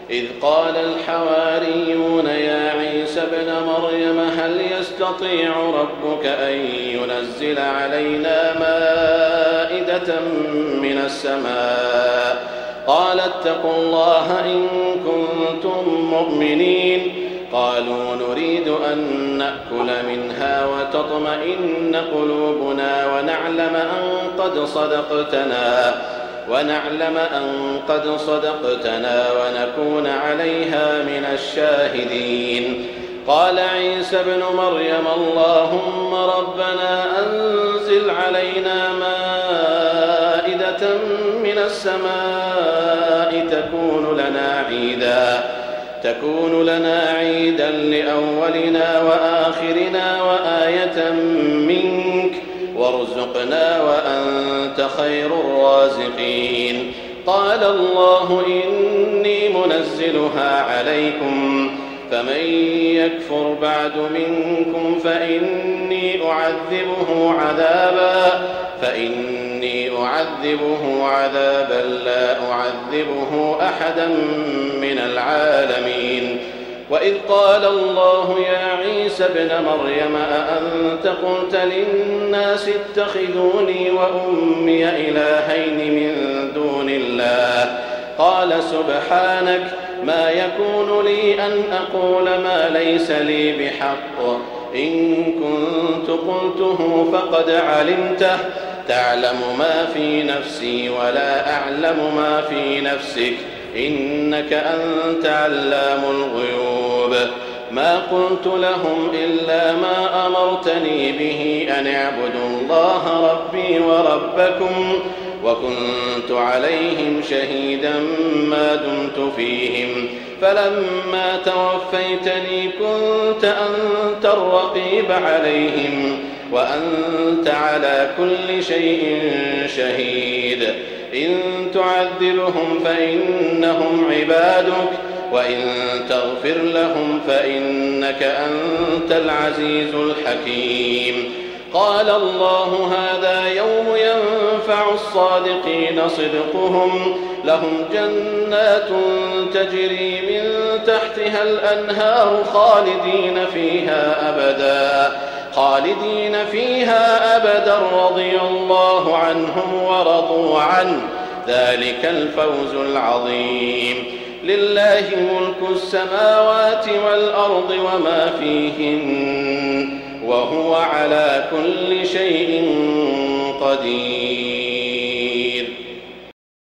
إذ قال الحواريون يا عيسى ابن مريم هل يستطيع ربك أن ينزل علينا مائدة من السماء قال اتقوا الله إن كنتم مؤمنين قالوا نريد أن نأكل منها وتطمئن قلوبنا ونعلم أن قد صدقتنا ونكون عليها من الشاهدين قال عيسى ابن مريم اللهم ربنا أنزل علينا مائدة من السماء تكون لنا عيدا لأولنا وآخرنا وآية منك وارزقنا وأنت خير الرازقين قال الله إني منزلها عليكم فمن يكفر بعد منكم فإني أعذبه عذابا لا أعذبه أحدا من العالمين وإذ قال الله يا عيسى ابن مريم أأنت قلت للناس اتخذوني وأمي إلهين من دون الله قال سبحانك ما يكون لي أن أقول ما ليس لي بحق إن كنت قلته فقد علمته تعلم ما في نفسي ولا أعلم ما في نفسك إنك أنت علام الغيوب ما قلت لهم إلا ما أمرتني به أن اعبدوا الله ربي وربكم وكنت عليهم شهيدا ما دمت فيهم فلما توفيتني كنت أنت الرقيب عليهم وأنت على كل شيء شهيد إن تعذبهم فإنهم عبادك وإن تغفر لهم فإنك أنت العزيز الحكيم قال الله هذا يوم ينفع الصادقين صدقهم لهم جنات تجري من تحتها الأنهار خالدين فيها أبدا رضي الله عنهم ورضوا عنه ذلك الفوز العظيم لله ملك السماوات والأرض وما فيهن وهو على كل شيء قدير